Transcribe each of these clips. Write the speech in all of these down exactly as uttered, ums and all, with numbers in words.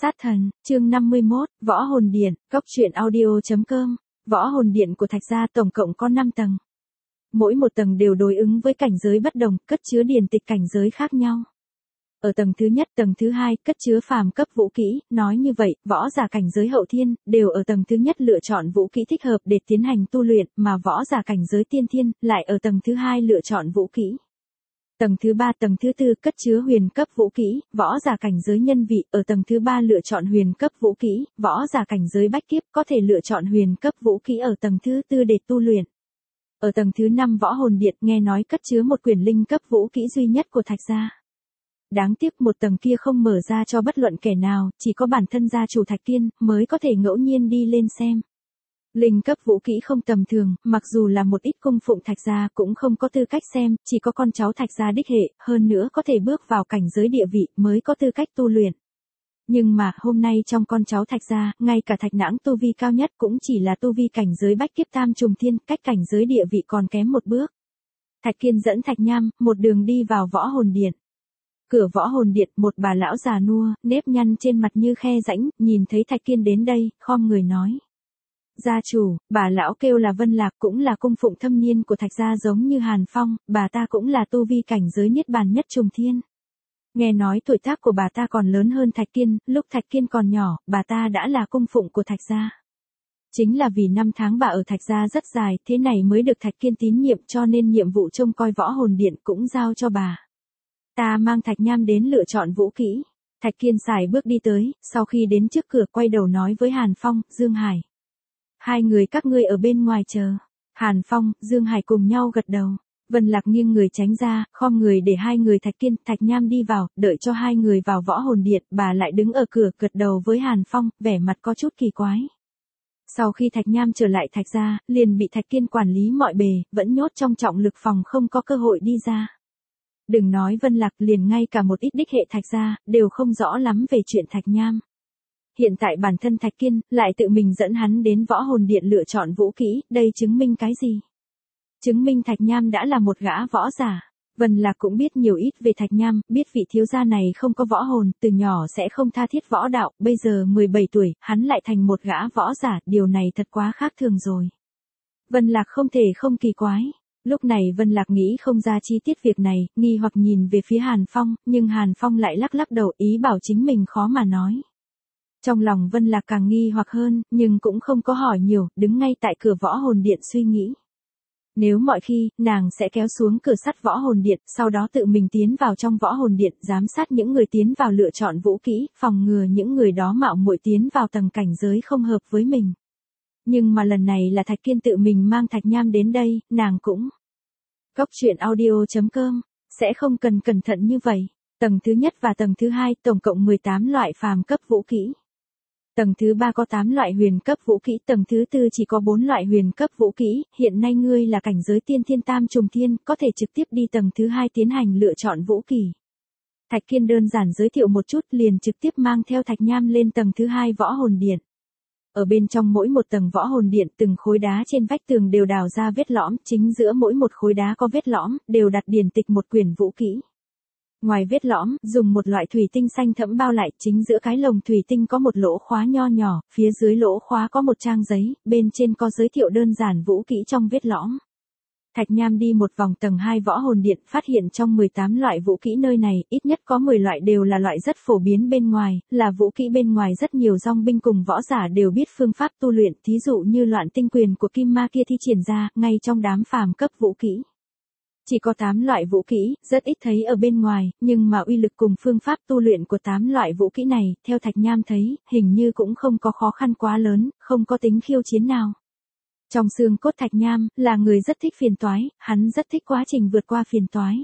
Sát thần, chương năm mươi mốt, Võ Hồn Điện, Cốc truyện audio chấm com. Võ Hồn Điện của Thạch gia tổng cộng có năm tầng. Mỗi một tầng đều đối ứng với cảnh giới bất đồng, cất chứa điển tịch cảnh giới khác nhau. Ở tầng thứ nhất, tầng thứ hai, cất chứa phàm cấp vũ kỹ, nói như vậy, võ giả cảnh giới hậu thiên, đều ở tầng thứ nhất lựa chọn vũ kỹ thích hợp để tiến hành tu luyện, mà võ giả cảnh giới tiên thiên, lại ở tầng thứ hai lựa chọn vũ kỹ. Tầng thứ ba, tầng thứ tư cất chứa huyền cấp vũ kỹ, võ giả cảnh giới nhân vị, ở tầng thứ ba lựa chọn huyền cấp vũ kỹ, võ giả cảnh giới bách kiếp có thể lựa chọn huyền cấp vũ kỹ ở tầng thứ tư để tu luyện. Ở tầng thứ năm Võ Hồn Điện nghe nói cất chứa một quyển linh cấp vũ kỹ duy nhất của Thạch gia. Đáng tiếc một tầng kia không mở ra cho bất luận kẻ nào, chỉ có bản thân gia chủ Thạch Kiên mới có thể ngẫu nhiên đi lên xem. Linh cấp vũ kỹ không tầm thường, mặc dù là một ít cung phụng Thạch gia cũng không có tư cách xem, chỉ có con cháu Thạch gia đích hệ, hơn nữa có thể bước vào cảnh giới địa vị mới có tư cách tu luyện. Nhưng mà hôm nay trong con cháu Thạch gia, ngay cả Thạch Nãng tu vi cao nhất cũng chỉ là tu vi cảnh giới bách kiếp tam trùng thiên, cách cảnh giới địa vị còn kém một bước. Thạch Kiên dẫn Thạch Nham, một đường đi vào Võ Hồn Điện. Cửa Võ Hồn Điện, một bà lão già nua, nếp nhăn trên mặt như khe rãnh, nhìn thấy Thạch Kiên đến đây, khom người nói. Gia chủ, bà lão kêu là Vân Lạc cũng là cung phụng thâm niên của Thạch gia giống như Hàn Phong, bà ta cũng là tu vi cảnh giới niết bàn nhất trùng thiên. Nghe nói tuổi tác của bà ta còn lớn hơn Thạch Kiên, lúc Thạch Kiên còn nhỏ, bà ta đã là cung phụng của Thạch gia. Chính là vì năm tháng bà ở Thạch gia rất dài, thế này mới được Thạch Kiên tín nhiệm cho nên nhiệm vụ trông coi Võ Hồn Điện cũng giao cho bà. Ta mang Thạch Nham đến lựa chọn vũ kỹ. Thạch Kiên xài bước đi tới, sau khi đến trước cửa quay đầu nói với Hàn Phong, Dương Hải. Hai người các ngươi ở bên ngoài chờ. Hàn Phong, Dương Hải cùng nhau gật đầu. Vân Lạc nghiêng người tránh ra, khom người để hai người Thạch Kiên, Thạch Nham đi vào, đợi cho hai người vào Võ Hồn Điện, bà lại đứng ở cửa gật đầu với Hàn Phong, vẻ mặt có chút kỳ quái. Sau khi Thạch Nham trở lại Thạch gia, liền bị Thạch Kiên quản lý mọi bề, vẫn nhốt trong trọng lực phòng không có cơ hội đi ra. Đừng nói Vân Lạc, liền ngay cả một ít đích hệ Thạch gia, đều không rõ lắm về chuyện Thạch Nham. Hiện tại bản thân Thạch Kiên, lại tự mình dẫn hắn đến Võ Hồn Điện lựa chọn vũ kỹ, đây chứng minh cái gì? Chứng minh Thạch Nham đã là một gã võ giả. Vân Lạc cũng biết nhiều ít về Thạch Nham, biết vị thiếu gia này không có võ hồn, từ nhỏ sẽ không tha thiết võ đạo, bây giờ mười bảy tuổi, hắn lại thành một gã võ giả, điều này thật quá khác thường rồi. Vân Lạc không thể không kỳ quái. Lúc này Vân Lạc nghĩ không ra chi tiết việc này, nghi hoặc nhìn về phía Hàn Phong, nhưng Hàn Phong lại lắc lắc đầu ý bảo chính mình khó mà nói. Trong lòng Vân Lạc càng nghi hoặc hơn, nhưng cũng không có hỏi nhiều, đứng ngay tại cửa Võ Hồn Điện suy nghĩ. Nếu mọi khi, nàng sẽ kéo xuống cửa sắt Võ Hồn Điện, sau đó tự mình tiến vào trong Võ Hồn Điện, giám sát những người tiến vào lựa chọn vũ kỹ, phòng ngừa những người đó mạo muội tiến vào tầng cảnh giới không hợp với mình. Nhưng mà lần này là Thạch Kiên tự mình mang Thạch Nham đến đây, nàng cũng. Cốc truyện audio chấm com, sẽ không cần cẩn thận như vậy. Tầng thứ nhất và tầng thứ hai, tổng cộng mười tám loại phàm cấp vũ kỹ. Tầng thứ ba có tám loại huyền cấp vũ kỹ, tầng thứ tư chỉ có bốn loại huyền cấp vũ kỹ, hiện nay ngươi là cảnh giới tiên thiên tam trùng thiên, có thể trực tiếp đi tầng thứ hai tiến hành lựa chọn vũ kỹ. Thạch Kiên đơn giản giới thiệu một chút liền trực tiếp mang theo Thạch Nham lên tầng thứ hai Võ Hồn Điện. Ở bên trong mỗi một tầng Võ Hồn Điện, từng khối đá trên vách tường đều đào ra vết lõm, chính giữa mỗi một khối đá có vết lõm, đều đặt điển tịch một quyển vũ kỹ. Ngoài vết lõm, dùng một loại thủy tinh xanh thẫm bao lại, chính giữa cái lồng thủy tinh có một lỗ khóa nho nhỏ, phía dưới lỗ khóa có một trang giấy, bên trên có giới thiệu đơn giản vũ kỹ trong vết lõm. Thạch Nham đi một vòng tầng hai Võ Hồn Điện, phát hiện trong mười tám loại vũ kỹ nơi này, ít nhất có mười loại đều là loại rất phổ biến bên ngoài, là vũ kỹ bên ngoài rất nhiều dòng binh cùng võ giả đều biết phương pháp tu luyện, thí dụ như Loạn Tinh Quyền của Kim Ma kia thi triển ra, ngay trong đám phàm cấp vũ kỹ. Chỉ có tám loại vũ kỹ, rất ít thấy ở bên ngoài, nhưng mà uy lực cùng phương pháp tu luyện của tám loại vũ kỹ này, theo Thạch Nham thấy, hình như cũng không có khó khăn quá lớn, không có tính khiêu chiến nào. Trong xương cốt Thạch Nham, là người rất thích phiền toái, hắn rất thích quá trình vượt qua phiền toái.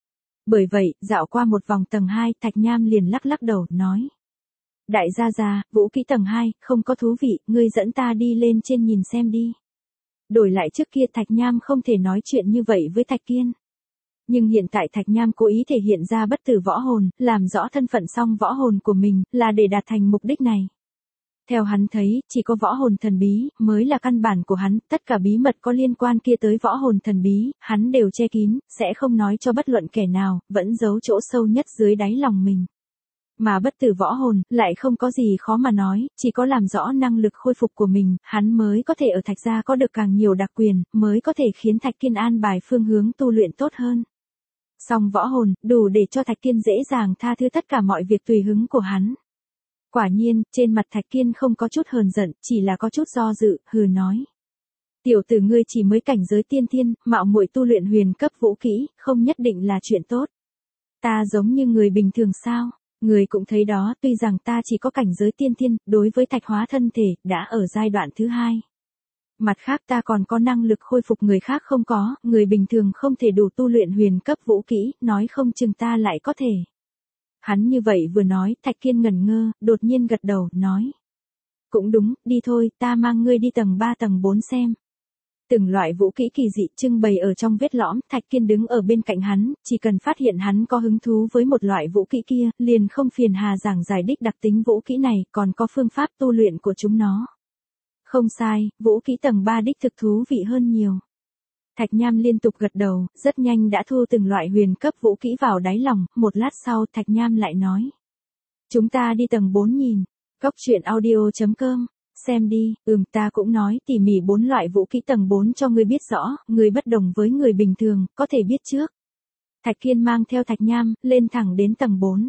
Bởi vậy, dạo qua một vòng tầng hai, Thạch Nham liền lắc lắc đầu, nói. Đại gia gia, vũ kỹ tầng hai, không có thú vị, ngươi dẫn ta đi lên trên nhìn xem đi. Đổi lại trước kia Thạch Nham không thể nói chuyện như vậy với Thạch Kiên. Nhưng hiện tại Thạch Nham cố ý thể hiện ra bất tử võ hồn, làm rõ thân phận song võ hồn của mình, là để đạt thành mục đích này. Theo hắn thấy, chỉ có võ hồn thần bí, mới là căn bản của hắn, tất cả bí mật có liên quan kia tới võ hồn thần bí, hắn đều che kín, sẽ không nói cho bất luận kẻ nào, vẫn giấu chỗ sâu nhất dưới đáy lòng mình. Mà bất tử võ hồn, lại không có gì khó mà nói, chỉ có làm rõ năng lực khôi phục của mình, hắn mới có thể ở Thạch gia có được càng nhiều đặc quyền, mới có thể khiến Thạch Kiên an bài phương hướng tu luyện tốt hơn. Song võ hồn, đủ để cho Thạch Kiên dễ dàng tha thứ tất cả mọi việc tùy hứng của hắn. Quả nhiên, trên mặt Thạch Kiên không có chút hờn giận, chỉ là có chút do dự, hừ nói. Tiểu tử ngươi chỉ mới cảnh giới tiên thiên, mạo muội tu luyện huyền cấp vũ kỹ, không nhất định là chuyện tốt. Ta giống như người bình thường sao? Người cũng thấy đó, tuy rằng ta chỉ có cảnh giới tiên thiên, đối với thạch hóa thân thể, đã ở giai đoạn thứ hai. Mặt khác ta còn có năng lực khôi phục người khác không có, người bình thường không thể đủ tu luyện huyền cấp vũ kỹ, nói không chừng ta lại có thể. Hắn như vậy vừa nói, Thạch Kiên ngẩn ngơ, đột nhiên gật đầu, nói. Cũng đúng, đi thôi, ta mang ngươi đi tầng ba tầng bốn xem. Từng loại vũ kỹ kỳ dị trưng bày ở trong vết lõm, Thạch Kiên đứng ở bên cạnh hắn, chỉ cần phát hiện hắn có hứng thú với một loại vũ kỹ kia, liền không phiền hà giảng giải đích đặc tính vũ kỹ này, còn có phương pháp tu luyện của chúng nó. Không sai, vũ kỹ tầng ba đích thực thú vị hơn nhiều. Thạch Nham liên tục gật đầu, rất nhanh đã thu từng loại huyền cấp vũ kỹ vào đáy lòng, một lát sau Thạch Nham lại nói. Chúng ta đi tầng bốn nhìn, cốc truyện audio chấm com. Xem đi, ừm ta cũng nói tỉ mỉ bốn loại vũ kỹ tầng bốn cho ngươi biết rõ, người bất đồng với người bình thường, có thể biết trước. Thạch Kiên mang theo Thạch Nham, lên thẳng đến tầng bốn.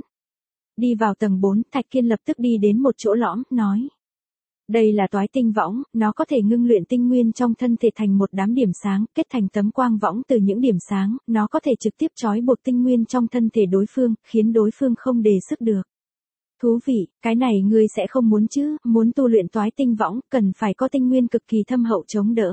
Đi vào tầng bốn, Thạch Kiên lập tức đi đến một chỗ lõm, nói. Đây là toái tinh võng, nó có thể ngưng luyện tinh nguyên trong thân thể thành một đám điểm sáng, kết thành tấm quang võng từ những điểm sáng, nó có thể trực tiếp trói buộc tinh nguyên trong thân thể đối phương, khiến đối phương không đề sức được. Thú vị, cái này ngươi sẽ không muốn chứ, muốn tu luyện toái tinh võng, cần phải có tinh nguyên cực kỳ thâm hậu chống đỡ.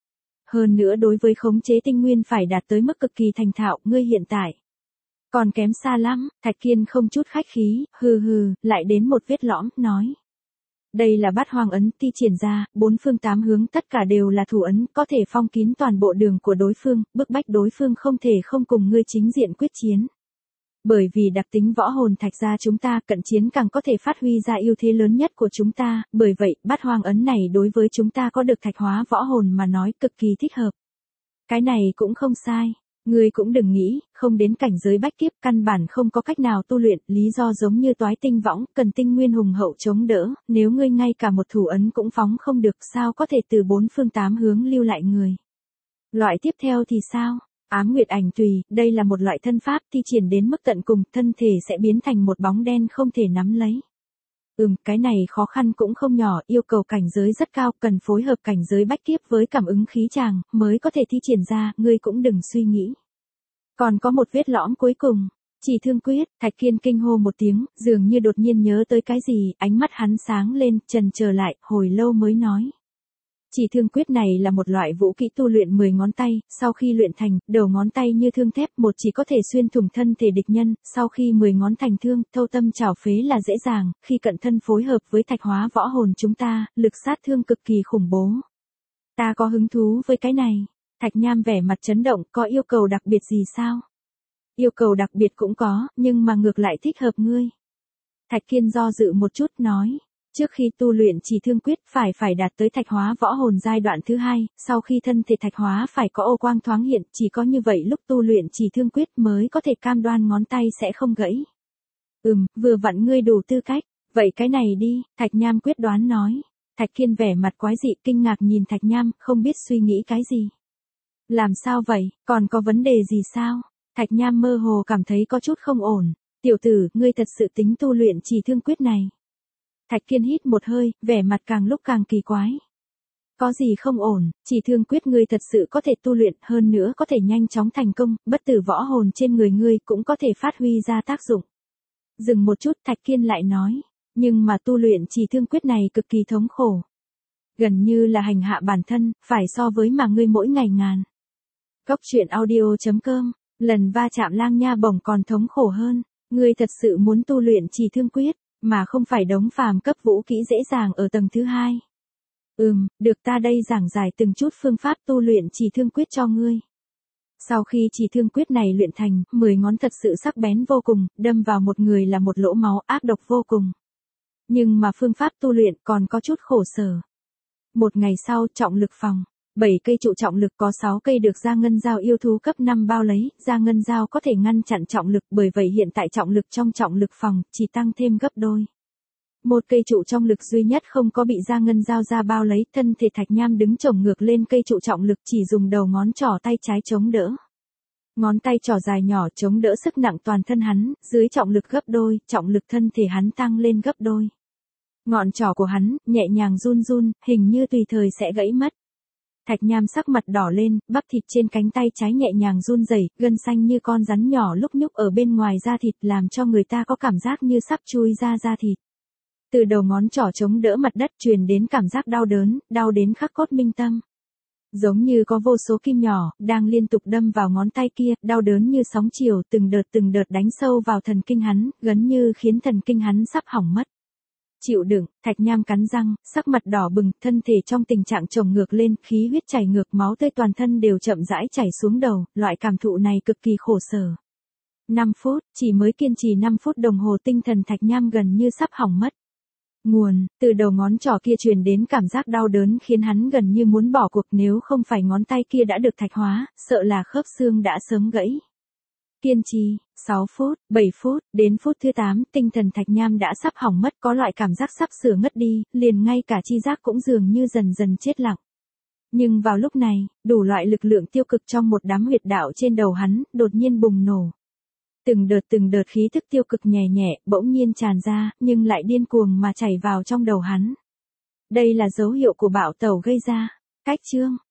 Hơn nữa đối với khống chế tinh nguyên phải đạt tới mức cực kỳ thành thạo, ngươi hiện tại. Còn kém xa lắm, Thạch Kiên không chút khách khí, hừ hừ, lại đến một vết lõm, nói. Đây là bát hoang ấn thi triển ra, bốn phương tám hướng tất cả đều là thủ ấn, có thể phong kín toàn bộ đường của đối phương, bức bách đối phương không thể không cùng ngươi chính diện quyết chiến. Bởi vì đặc tính võ hồn Thạch gia chúng ta cận chiến càng có thể phát huy ra ưu thế lớn nhất của chúng ta, bởi vậy bát hoang ấn này đối với chúng ta có được thạch hóa võ hồn mà nói cực kỳ thích hợp. Cái này cũng không sai, ngươi cũng đừng nghĩ, không đến cảnh giới bách kiếp căn bản không có cách nào tu luyện, lý do giống như toái tinh võng, cần tinh nguyên hùng hậu chống đỡ, nếu ngươi ngay cả một thủ ấn cũng phóng không được sao có thể từ bốn phương tám hướng lưu lại người. Loại tiếp theo thì sao? Ám Nguyệt Ảnh Tùy, đây là một loại thân pháp thi triển đến mức tận cùng, thân thể sẽ biến thành một bóng đen không thể nắm lấy. Ừm, cái này khó khăn cũng không nhỏ, yêu cầu cảnh giới rất cao, cần phối hợp cảnh giới bách kiếp với cảm ứng khí tràng, mới có thể thi triển ra, ngươi cũng đừng suy nghĩ. Còn có một vết lõm cuối cùng, Chỉ Thương Quyết, Thạch Kiên kinh hô một tiếng, dường như đột nhiên nhớ tới cái gì, ánh mắt hắn sáng lên, chần chờ lại, hồi lâu mới nói. Chỉ Thương Quyết này là một loại vũ kỹ tu luyện mười ngón tay, sau khi luyện thành, đầu ngón tay như thương thép, một chỉ có thể xuyên thủng thân thể địch nhân, sau khi mười ngón thành thương, thâu tâm trảo phế là dễ dàng, khi cận thân phối hợp với thạch hóa võ hồn chúng ta, lực sát thương cực kỳ khủng bố. Ta có hứng thú với cái này. Thạch Nham vẻ mặt chấn động, có yêu cầu đặc biệt gì sao? Yêu cầu đặc biệt cũng có, nhưng mà ngược lại thích hợp ngươi. Thạch Kiên do dự một chút nói. Trước khi tu luyện Chỉ Thương Quyết phải phải đạt tới thạch hóa võ hồn giai đoạn thứ hai, sau khi thân thể thạch hóa phải có ô quang thoáng hiện, chỉ có như vậy lúc tu luyện Chỉ Thương Quyết mới có thể cam đoan ngón tay sẽ không gãy. Ừm, vừa vặn ngươi đủ tư cách, vậy cái này đi, Thạch Nham quyết đoán nói. Thạch Kiên vẻ mặt quái dị kinh ngạc nhìn Thạch Nham, không biết suy nghĩ cái gì. Làm sao vậy, còn có vấn đề gì sao? Thạch Nham mơ hồ cảm thấy có chút không ổn. Tiểu tử, ngươi thật sự tính tu luyện Chỉ Thương Quyết này. Thạch Kiên hít một hơi, vẻ mặt càng lúc càng kỳ quái. Có gì không ổn, Chỉ Thương Quyết ngươi thật sự có thể tu luyện, hơn nữa có thể nhanh chóng thành công, bất tử võ hồn trên người ngươi cũng có thể phát huy ra tác dụng. Dừng một chút, Thạch Kiên lại nói, nhưng mà tu luyện Chỉ Thương Quyết này cực kỳ thống khổ. Gần như là hành hạ bản thân, phải so với mà ngươi mỗi ngày ngàn. Cốc truyện audio chấm com, lần va chạm lang nha bổng còn thống khổ hơn, ngươi thật sự muốn tu luyện Chỉ Thương Quyết, mà không phải đống phàm cấp vũ kỹ dễ dàng ở tầng thứ hai. Ừm, được ta đây giảng giải từng chút phương pháp tu luyện Chỉ Thương Quyết cho ngươi. Sau khi Chỉ Thương Quyết này luyện thành, mười ngón thật sự sắc bén vô cùng, đâm vào một người là một lỗ máu ác độc vô cùng. Nhưng mà phương pháp tu luyện còn có chút khổ sở. Một ngày sau, trọng lực phòng. bảy cây trụ trọng lực có sáu cây được gia ngân giao yêu thú cấp năm bao lấy, gia ngân giao có thể ngăn chặn trọng lực, bởi vậy hiện tại trọng lực trong trọng lực phòng chỉ tăng thêm gấp đôi. Một cây trụ trong lực duy nhất không có bị gia ngân giao ra bao lấy, thân thể Thạch Nham đứng chổng ngược lên cây trụ trọng lực, chỉ dùng đầu ngón trỏ tay trái chống đỡ. Ngón tay trỏ dài nhỏ chống đỡ sức nặng toàn thân hắn, dưới trọng lực gấp đôi, trọng lực thân thể hắn tăng lên gấp đôi. Ngọn trỏ của hắn nhẹ nhàng run run, hình như tùy thời sẽ gãy mất. Thạch Nham sắc mặt đỏ lên, bắp thịt trên cánh tay trái nhẹ nhàng run rẩy, gân xanh như con rắn nhỏ lúc nhúc ở bên ngoài da thịt làm cho người ta có cảm giác như sắp chui ra da thịt. Từ đầu ngón trỏ chống đỡ mặt đất truyền đến cảm giác đau đớn, đau đến khắc cốt minh tâm. Giống như có vô số kim nhỏ, đang liên tục đâm vào ngón tay kia, đau đớn như sóng chiều từng đợt từng đợt đánh sâu vào thần kinh hắn, gần như khiến thần kinh hắn sắp hỏng mất. Chịu đựng, Thạch Nham cắn răng, sắc mặt đỏ bừng, thân thể trong tình trạng chồng ngược lên, khí huyết chảy ngược, máu tươi toàn thân đều chậm rãi chảy xuống đầu, loại cảm thụ này cực kỳ khổ sở. năm phút, chỉ mới kiên trì năm phút đồng hồ tinh thần Thạch Nham gần như sắp hỏng mất. Nguồn, từ đầu ngón trỏ kia truyền đến cảm giác đau đớn khiến hắn gần như muốn bỏ cuộc, nếu không phải ngón tay kia đã được thạch hóa, sợ là khớp xương đã sớm gãy. Kiên trì, sáu phút, bảy phút, đến phút thứ tám, tinh thần Thạch Nham đã sắp hỏng mất, có loại cảm giác sắp sửa ngất đi, liền ngay cả chi giác cũng dường như dần dần chết lặng. Nhưng vào lúc này, đủ loại lực lượng tiêu cực trong một đám huyệt đạo trên đầu hắn, đột nhiên bùng nổ. Từng đợt từng đợt khí thức tiêu cực nhẹ nhẹ, bỗng nhiên tràn ra, nhưng lại điên cuồng mà chảy vào trong đầu hắn. Đây là dấu hiệu của bạo tẩu gây ra. Cách chương